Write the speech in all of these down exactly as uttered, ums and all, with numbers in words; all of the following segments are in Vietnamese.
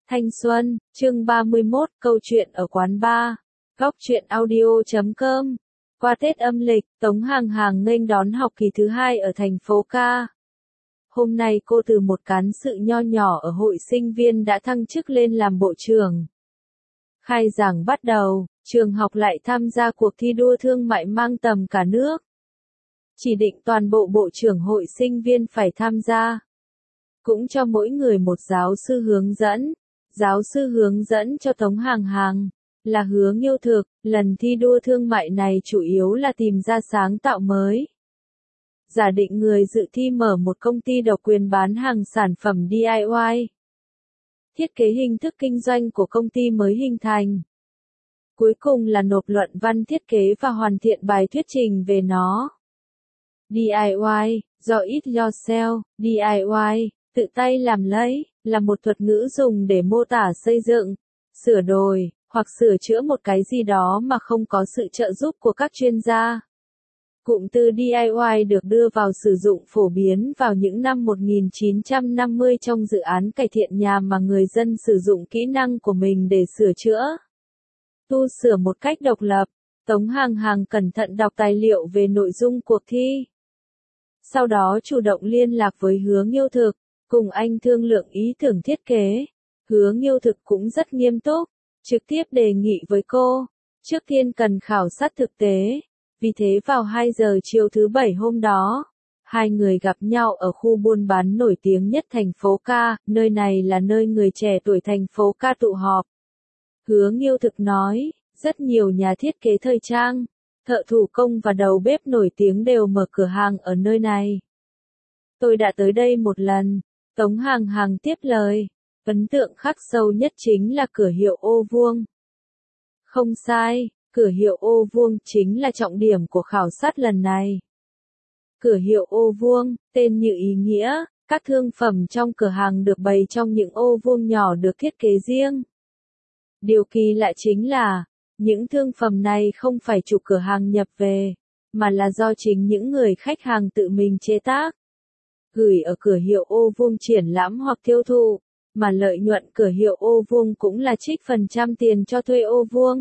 Thanh xuân, chương ba mươi mốt, câu chuyện ở quán bar. Góc truyện audio chấm com. Qua Tết âm lịch, Tống Hàng Hàng nghênh đón học kỳ thứ hai ở thành phố Ca. Hôm nay cô từ một cán sự nho nhỏ ở hội sinh viên đã thăng chức lên làm bộ trưởng. Khai giảng bắt đầu, trường học lại tham gia cuộc thi đua thương mại mang tầm cả nước. Chỉ định toàn bộ bộ trưởng hội sinh viên phải tham gia. Cũng cho mỗi người một giáo sư hướng dẫn. Giáo sư hướng dẫn cho Tống Hàng Hàng là Hứa Nghiêu Thực. Lần thi đua thương mại này chủ yếu là tìm ra sáng tạo mới. Giả định người dự thi mở một công ty độc quyền bán hàng sản phẩm đê i y. Thiết kế hình thức kinh doanh của công ty mới hình thành. Cuối cùng là nộp luận văn thiết kế và hoàn thiện bài thuyết trình về nó. đê i y, do it yourself, đê i y, tự tay làm lấy, là một thuật ngữ dùng để mô tả xây dựng, sửa đổi, hoặc sửa chữa một cái gì đó mà không có sự trợ giúp của các chuyên gia. Cụm từ đê i y được đưa vào sử dụng phổ biến vào những năm một nghìn chín trăm năm mươi trong dự án cải thiện nhà mà người dân sử dụng kỹ năng của mình để sửa chữa, tu sửa một cách độc lập. Tống Hàng Hàng cẩn thận đọc tài liệu về nội dung cuộc thi. Sau đó chủ động liên lạc với Hứa Nghiêu Thực, cùng anh thương lượng ý tưởng thiết kế. Hứa Nghiêu Thực cũng rất nghiêm túc, trực tiếp đề nghị với cô, trước tiên cần khảo sát thực tế. Vì thế vào hai giờ chiều thứ bảy hôm đó, hai người gặp nhau ở khu buôn bán nổi tiếng nhất thành phố Ca, nơi này là nơi người trẻ tuổi thành phố Ca tụ họp. Hứa Nghiêu Thực nói, rất nhiều nhà thiết kế thời trang, thợ thủ công và đầu bếp nổi tiếng đều mở cửa hàng ở nơi này. Tôi đã tới đây một lần. Tống Hàng Hàng tiếp lời, ấn tượng khắc sâu nhất chính là cửa hiệu ô vuông. Không sai, cửa hiệu ô vuông chính là trọng điểm của khảo sát lần này. Cửa hiệu ô vuông, tên như ý nghĩa, các thương phẩm trong cửa hàng được bày trong những ô vuông nhỏ được thiết kế riêng. Điều kỳ lạ chính là, những thương phẩm này không phải chủ cửa hàng nhập về, mà là do chính những người khách hàng tự mình chế tác. Gửi ở cửa hiệu ô vuông triển lãm hoặc tiêu thụ, mà lợi nhuận cửa hiệu ô vuông cũng là trích phần trăm tiền cho thuê ô vuông.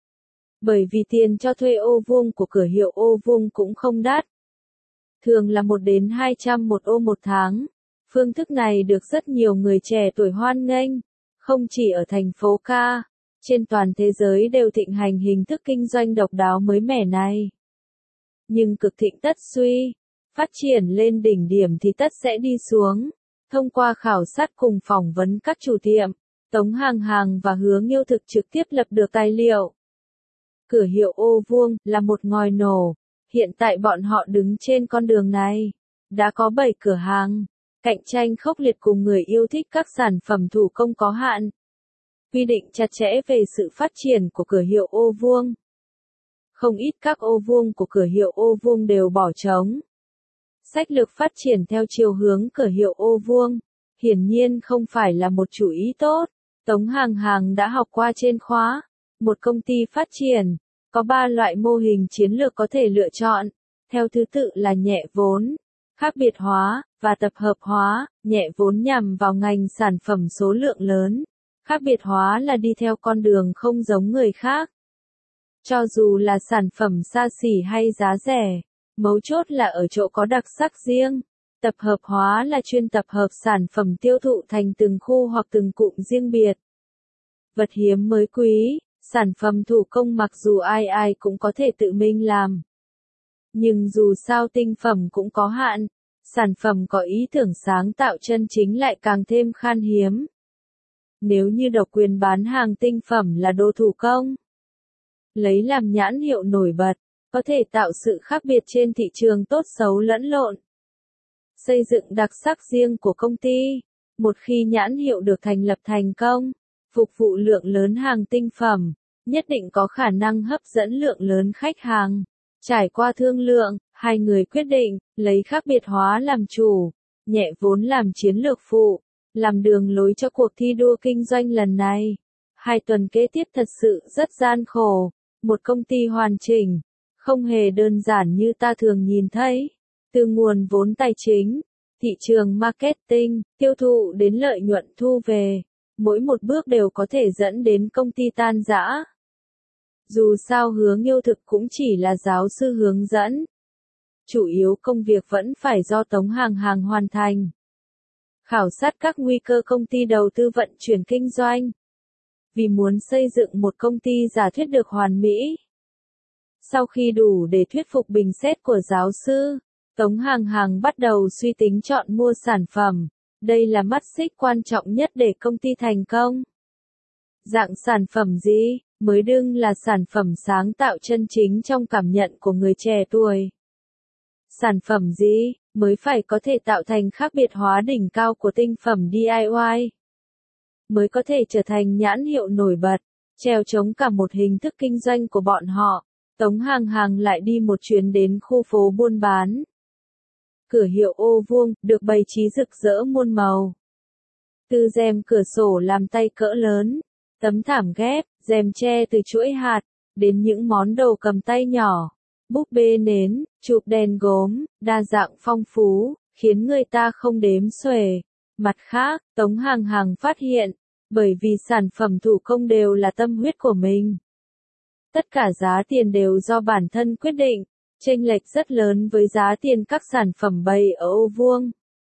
Bởi vì tiền cho thuê ô vuông của cửa hiệu ô vuông cũng không đắt. Thường là một đến hai trăm một ô một tháng. Phương thức này được rất nhiều người trẻ tuổi hoan nghênh, không chỉ ở thành phố Ca, trên toàn thế giới đều thịnh hành hình thức kinh doanh độc đáo mới mẻ này. Nhưng cực thịnh tất suy. Phát triển lên đỉnh điểm thì tất sẽ đi xuống. Thông qua khảo sát cùng phỏng vấn các chủ tiệm, Tống Hàng Hàng và Hứa Nghiêu Thực trực tiếp lập được tài liệu. Cửa hiệu ô vuông là một ngòi nổ. Hiện tại bọn họ đứng trên con đường này. Đã có bảy cửa hàng. Cạnh tranh khốc liệt cùng người yêu thích các sản phẩm thủ công có hạn. Quy định chặt chẽ về sự phát triển của cửa hiệu ô vuông. Không ít các ô vuông của cửa hiệu ô vuông đều bỏ trống. Sách lược phát triển theo chiều hướng cửa hiệu ô vuông, hiển nhiên không phải là một chủ ý tốt. Tống Hàng Hàng đã học qua trên khóa. Một công ty phát triển, có ba loại mô hình chiến lược có thể lựa chọn, theo thứ tự là nhẹ vốn, khác biệt hóa, và tập hợp hóa. Nhẹ vốn nhằm vào ngành sản phẩm số lượng lớn, khác biệt hóa là đi theo con đường không giống người khác. Cho dù là sản phẩm xa xỉ hay giá rẻ, mấu chốt là ở chỗ có đặc sắc riêng. Tập hợp hóa là chuyên tập hợp sản phẩm tiêu thụ thành từng khu hoặc từng cụm riêng biệt. Vật hiếm mới quý, sản phẩm thủ công mặc dù ai ai cũng có thể tự mình làm. Nhưng dù sao tinh phẩm cũng có hạn, sản phẩm có ý tưởng sáng tạo chân chính lại càng thêm khan hiếm. Nếu như độc quyền bán hàng tinh phẩm là đồ thủ công, lấy làm nhãn hiệu nổi bật, có thể tạo sự khác biệt trên thị trường tốt xấu lẫn lộn. Xây dựng đặc sắc riêng của công ty. Một khi nhãn hiệu được thành lập thành công, phục vụ lượng lớn hàng tinh phẩm, nhất định có khả năng hấp dẫn lượng lớn khách hàng. Trải qua thương lượng, hai người quyết định, lấy khác biệt hóa làm chủ, nhẹ vốn làm chiến lược phụ, làm đường lối cho cuộc thi đua kinh doanh lần này. Hai tuần kế tiếp thật sự rất gian khổ. Một công ty hoàn chỉnh, không hề đơn giản như ta thường nhìn thấy. Từ nguồn vốn tài chính, thị trường marketing, tiêu thụ đến lợi nhuận thu về, mỗi một bước đều có thể dẫn đến công ty tan rã. Dù sao Hứa Nghiêu Thực cũng chỉ là giáo sư hướng dẫn. Chủ yếu công việc vẫn phải do Tống Hàng Hàng hoàn thành. Khảo sát các nguy cơ công ty đầu tư vận chuyển kinh doanh. Vì muốn xây dựng một công ty giả thuyết được hoàn mỹ. Sau khi đủ để thuyết phục bình xét của giáo sư, Tống Hàng Hàng bắt đầu suy tính chọn mua sản phẩm. Đây là mắt xích quan trọng nhất để công ty thành công. Dạng sản phẩm gì mới đương là sản phẩm sáng tạo chân chính trong cảm nhận của người trẻ tuổi? Sản phẩm gì mới phải có thể tạo thành khác biệt hóa đỉnh cao của tinh phẩm đê i i? Mới có thể trở thành nhãn hiệu nổi bật, treo chống cả một hình thức kinh doanh của bọn họ. Tống Hàng Hàng lại đi một chuyến đến khu phố buôn bán. Cửa hiệu ô vuông, được bày trí rực rỡ muôn màu. Từ rèm cửa sổ làm tay cỡ lớn, tấm thảm ghép, rèm tre từ chuỗi hạt, đến những món đồ cầm tay nhỏ, búp bê nến, chụp đèn gốm, đa dạng phong phú, khiến người ta không đếm xuể. Mặt khác, Tống Hàng Hàng phát hiện, bởi vì sản phẩm thủ công đều là tâm huyết của mình. Tất cả giá tiền đều do bản thân quyết định, chênh lệch rất lớn với giá tiền các sản phẩm bày ở ô vuông.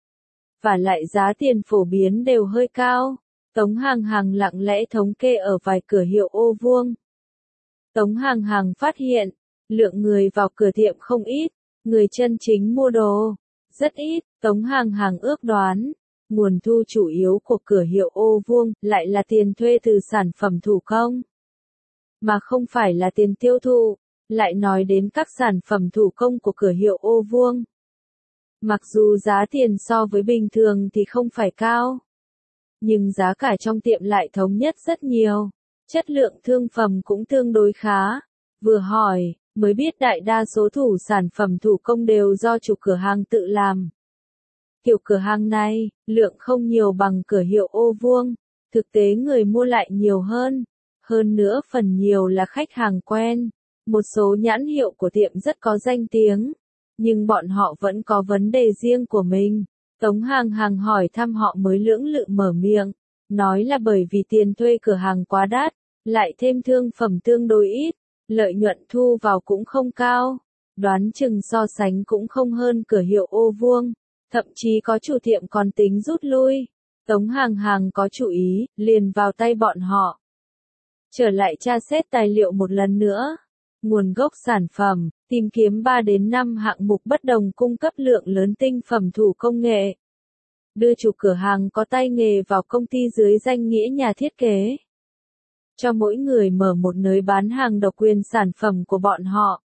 Và lại giá tiền phổ biến đều hơi cao. Tống Hàng Hàng lặng lẽ thống kê ở vài cửa hiệu ô vuông. Tống Hàng Hàng phát hiện, lượng người vào cửa tiệm không ít, người chân chính mua đồ rất ít. Tống Hàng Hàng ước đoán, nguồn thu chủ yếu của cửa hiệu ô vuông lại là tiền thuê từ sản phẩm thủ công, mà không phải là tiền tiêu thụ. Lại nói đến các sản phẩm thủ công của cửa hiệu ô vuông. Mặc dù giá tiền so với bình thường thì không phải cao, nhưng giá cả trong tiệm lại thống nhất rất nhiều. Chất lượng thương phẩm cũng tương đối khá. Vừa hỏi, mới biết đại đa số thủ sản phẩm thủ công đều do chủ cửa hàng tự làm. Kiểu cửa hàng này, lượng không nhiều bằng cửa hiệu ô vuông, thực tế người mua lại nhiều hơn. Hơn nữa phần nhiều là khách hàng quen. Một số nhãn hiệu của tiệm rất có danh tiếng, nhưng bọn họ vẫn có vấn đề riêng của mình. Tống Hàng Hàng hỏi thăm họ mới lưỡng lự mở miệng, nói là bởi vì tiền thuê cửa hàng quá đắt, lại thêm thương phẩm tương đối ít, lợi nhuận thu vào cũng không cao, đoán chừng so sánh cũng không hơn cửa hiệu ô vuông, thậm chí có chủ tiệm còn tính rút lui. Tống Hàng Hàng có chủ ý, liền vào tay bọn họ. Trở lại tra xét tài liệu một lần nữa. Nguồn gốc sản phẩm, tìm kiếm ba đến năm hạng mục bất đồng cung cấp lượng lớn tinh phẩm thủ công nghệ. Đưa chủ cửa hàng có tay nghề vào công ty dưới danh nghĩa nhà thiết kế. Cho mỗi người mở một nơi bán hàng độc quyền sản phẩm của bọn họ.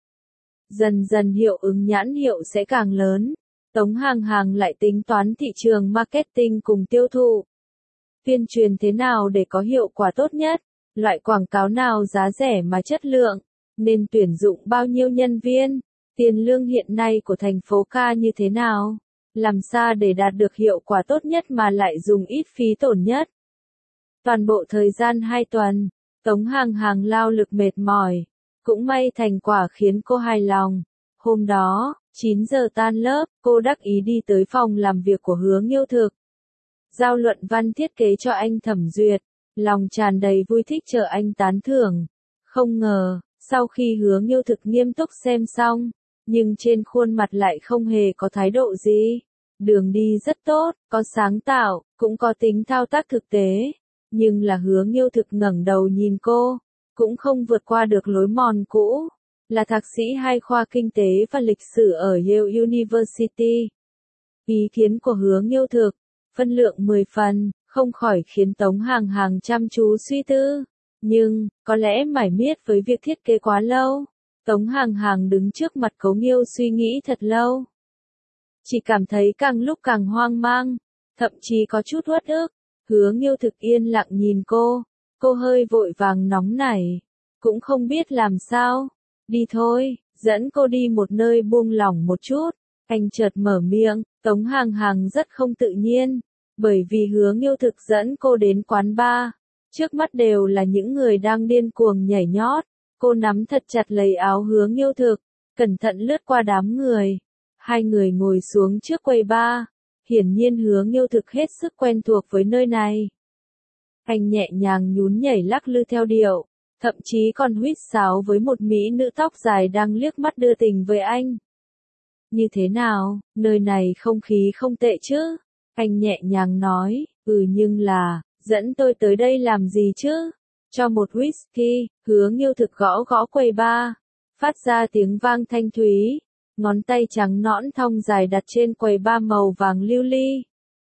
Dần dần hiệu ứng nhãn hiệu sẽ càng lớn. Tống Hàng Hàng lại tính toán thị trường marketing cùng tiêu thụ. Tuyên truyền thế nào để có hiệu quả tốt nhất? Loại quảng cáo nào giá rẻ mà chất lượng? Nên tuyển dụng bao nhiêu nhân viên? Tiền lương hiện nay của thành phố Ca như thế nào? Làm sao để đạt được hiệu quả tốt nhất mà lại dùng ít phí tổn nhất? Toàn bộ thời gian hai tuần, Tống Hàng Hàng lao lực mệt mỏi. Cũng may thành quả khiến cô hài lòng. Hôm đó, chín giờ tan lớp, cô đắc ý đi tới phòng làm việc của Hứa Nghiêu Thực. Giao luận văn thiết kế cho anh thẩm duyệt, lòng tràn đầy vui thích chờ anh tán thưởng. Không ngờ, sau khi Hứa Nghiêu Thực nghiêm túc xem xong, nhưng trên khuôn mặt lại không hề có thái độ gì. Đường đi rất tốt, có sáng tạo, cũng có tính thao tác thực tế. Nhưng là Hứa Nghiêu Thực ngẩng đầu nhìn cô, cũng không vượt qua được lối mòn cũ. Là thạc sĩ hai khoa kinh tế và lịch sử ở Yale University. Ý kiến của Hứa Nghiêu Thực, phân lượng mười phần, không khỏi khiến Tống Hàng Hàng chăm chú suy tư. Nhưng, có lẽ mải miết với việc thiết kế quá lâu. Tống Hàng Hàng đứng trước mặt Cấu Nghiêu suy nghĩ thật lâu. Chỉ cảm thấy càng lúc càng hoang mang, thậm chí có chút uất ức. Hứa Nghiêu Thực yên lặng nhìn cô, cô hơi vội vàng nóng nảy, cũng không biết làm sao. Đi thôi, dẫn cô đi một nơi buông lỏng một chút. Anh chợt mở miệng, Tống Hàng Hàng rất không tự nhiên, bởi vì Hứa Nghiêu Thực dẫn cô đến quán bar. Trước mắt đều là những người đang điên cuồng nhảy nhót. Cô nắm thật chặt lấy áo Hứa Nghiêu Thực, cẩn thận lướt qua đám người. Hai người ngồi xuống trước quầy bar. Hiển nhiên Hứa Nghiêu Thực hết sức quen thuộc với nơi này. Anh nhẹ nhàng nhún nhảy lắc lư theo điệu, thậm chí còn huýt sáo với một mỹ nữ tóc dài đang liếc mắt đưa tình với anh. Như thế nào, nơi này không khí không tệ chứ? Anh nhẹ nhàng nói, ừ nhưng là, dẫn tôi tới đây làm gì chứ? Cho một whisky, Hứa Nghiêu Thực gõ gõ quầy bar, phát ra tiếng vang thanh thúy, ngón tay trắng nõn thon dài đặt trên quầy bar màu vàng lưu ly.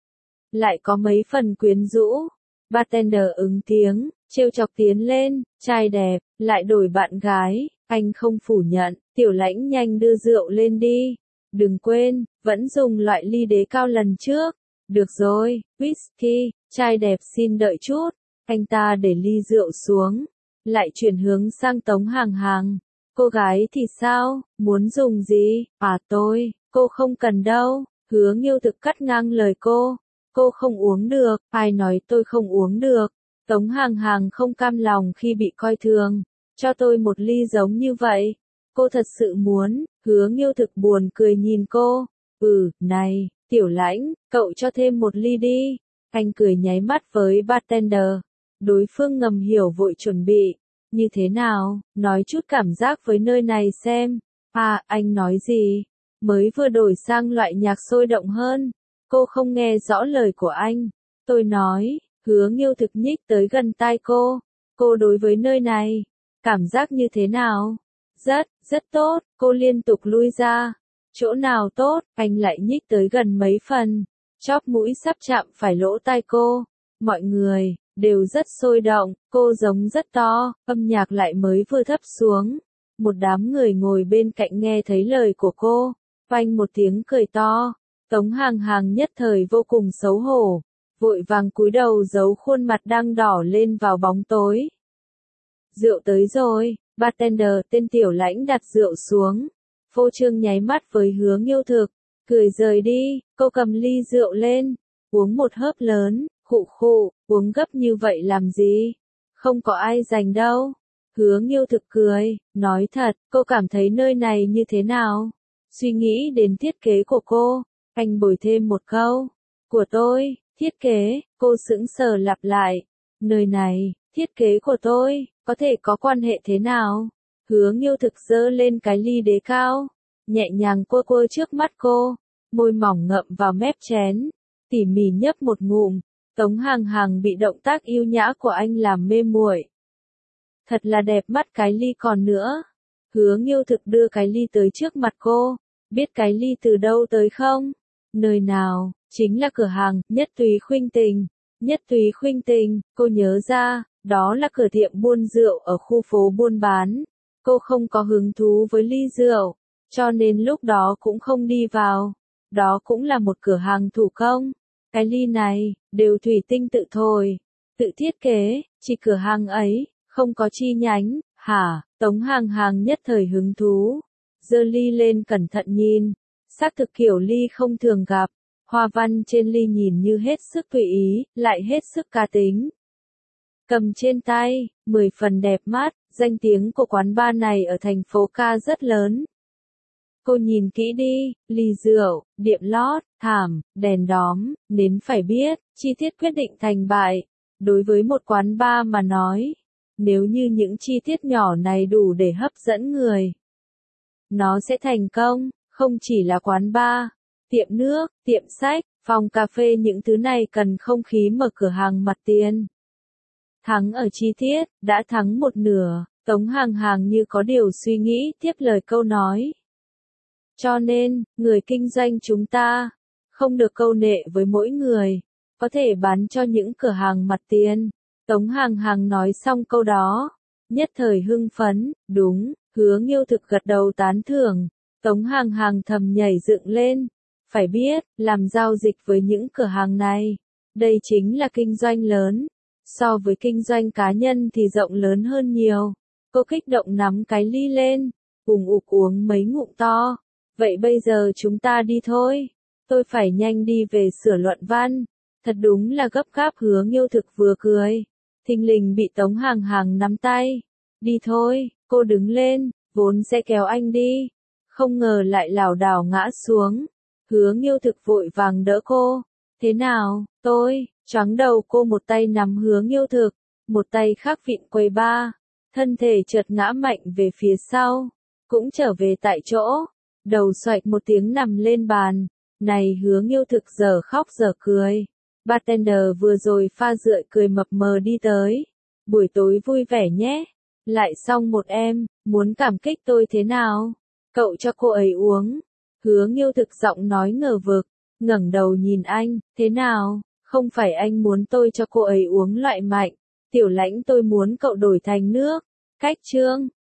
Lại có mấy phần quyến rũ. Bartender ứng tiếng, trêu chọc tiến lên, trai đẹp, lại đổi bạn gái, anh không phủ nhận, Tiểu Lãnh nhanh đưa rượu lên đi. Đừng quên, vẫn dùng loại ly đế cao lần trước. Được rồi, whisky, trai đẹp xin đợi chút. Anh ta để ly rượu xuống, lại chuyển hướng sang Tống Hàng Hàng. Cô gái thì sao, muốn dùng gì? À tôi, cô không cần đâu. Hứa Nghiêu Thực cắt ngang lời cô. Cô không uống được, ai nói tôi không uống được. Tống Hàng Hàng không cam lòng khi bị coi thường. Cho tôi một ly giống như vậy. Cô thật sự muốn, Hứa Nghiêu Thực buồn cười nhìn cô. Ừ, này, Tiểu Lãnh, cậu cho thêm một ly đi. Anh cười nháy mắt với bartender. Đối phương ngầm hiểu vội chuẩn bị. Như thế nào, nói chút cảm giác với nơi này xem. À, anh nói gì? Mới vừa đổi sang loại nhạc sôi động hơn. Cô không nghe rõ lời của anh. Tôi nói, Hứa Nghiêu Thực nhích tới gần tai cô. Cô đối với nơi này, cảm giác như thế nào? Rất, rất tốt, cô liên tục lui ra. Chỗ nào tốt, anh lại nhích tới gần mấy phần. Chóp mũi sắp chạm phải lỗ tai cô. Mọi người, đều rất sôi động, cô giống rất to, âm nhạc lại mới vừa thấp xuống. Một đám người ngồi bên cạnh nghe thấy lời của cô. Phanh một tiếng cười to. Tống Hàng Hàng nhất thời vô cùng xấu hổ, vội vàng cúi đầu giấu khuôn mặt đang đỏ lên vào bóng tối. Rượu tới rồi, bartender tên Tiểu Lãnh đặt rượu xuống, phô trương nháy mắt với Hứa Nghiêu Thực, cười rời đi, cô cầm ly rượu lên, uống một hớp lớn, khụ khụ, uống gấp như vậy làm gì? Không có ai giành đâu. Hứa Nghiêu Thực cười, nói thật, cô cảm thấy nơi này như thế nào? Suy nghĩ đến thiết kế của cô. Anh bồi thêm một câu. Của tôi, thiết kế, cô sững sờ lặp lại. Nơi này, thiết kế của tôi, có thể có quan hệ thế nào? Hứa Nghiêu Thực giơ lên cái ly đế cao, nhẹ nhàng quơ quơ trước mắt cô, môi mỏng ngậm vào mép chén, tỉ mỉ nhấp một ngụm. Tống Hàng Hàng bị động tác yêu nhã của anh làm mê muội. Thật là đẹp mắt cái ly còn nữa. Hứa Nghiêu Thực đưa cái ly tới trước mặt cô. Biết cái ly từ đâu tới không? Nơi nào? Chính là cửa hàng Nhất Túy Khuynh Tình. Nhất Túy Khuynh Tình, cô nhớ ra, đó là cửa tiệm buôn rượu ở khu phố buôn bán. Cô không có hứng thú với ly rượu, cho nên lúc đó cũng không đi vào. Đó cũng là một cửa hàng thủ công. Cái ly này, đều thủy tinh tự thổi, tự thiết kế, chỉ cửa hàng ấy, không có chi nhánh, hả? Tống Hàng Hàng nhất thời hứng thú. Giơ ly lên cẩn thận nhìn, xác thực kiểu ly không thường gặp, hoa văn trên ly nhìn như hết sức tùy ý, lại hết sức cá tính. Cầm trên tay, mười phần đẹp mắt, danh tiếng của quán bar này ở thành phố Ca rất lớn. Cô nhìn kỹ đi, ly rượu, đệm lót, thảm, đèn đóm, nến phải biết, chi tiết quyết định thành bại. Đối với một quán bar mà nói, nếu như những chi tiết nhỏ này đủ để hấp dẫn người, nó sẽ thành công, không chỉ là quán bar, tiệm nước, tiệm sách, phòng cà phê những thứ này cần không khí mở cửa hàng mặt tiền. Thắng ở chi tiết, đã thắng một nửa, Tống Hàng Hàng như có điều suy nghĩ tiếp lời câu nói. Cho nên, người kinh doanh chúng ta, không được câu nệ với mỗi người, có thể bán cho những cửa hàng mặt tiền. Tống Hàng Hàng nói xong câu đó, nhất thời hưng phấn, đúng, Hứa Nghiêu Thực gật đầu tán thưởng. Tống Hàng Hàng thầm nhảy dựng lên, phải biết, làm giao dịch với những cửa hàng này, đây chính là kinh doanh lớn, so với kinh doanh cá nhân thì rộng lớn hơn nhiều. Cô kích động nắm cái ly lên, cùng ục uống mấy ngụm to. Vậy bây giờ chúng ta đi thôi, tôi phải nhanh đi về sửa luận văn. Thật đúng là gấp gáp. Hứa Nghiêu Thực vừa cười, thình lình bị Tống Hàng Hàng nắm tay. Đi thôi, cô đứng lên, vốn sẽ kéo anh đi, không ngờ lại lảo đảo ngã xuống. Hứa Nghiêu Thực vội vàng đỡ cô. Thế nào, tôi, Choáng đầu cô một tay nắm Hứa Nghiêu Thực, một tay khác vịn quầy ba, thân thể chợt ngã mạnh về phía sau, cũng trở về tại chỗ, đầu xoạch một tiếng nằm lên bàn. Này Hứa Nghiêu Thực giờ khóc giờ cười. Bartender vừa rồi pha rượu cười mập mờ đi tới. Buổi tối vui vẻ nhé. Lại xong một em, muốn cảm kích tôi thế nào? Cậu cho cô ấy uống. Hứa Nghiêu Thực giọng nói ngờ vực, ngẩng đầu nhìn anh, thế nào? Không phải anh muốn tôi cho cô ấy uống loại mạnh. Tiểu Lãnh tôi muốn cậu đổi thành nước. Cách trương.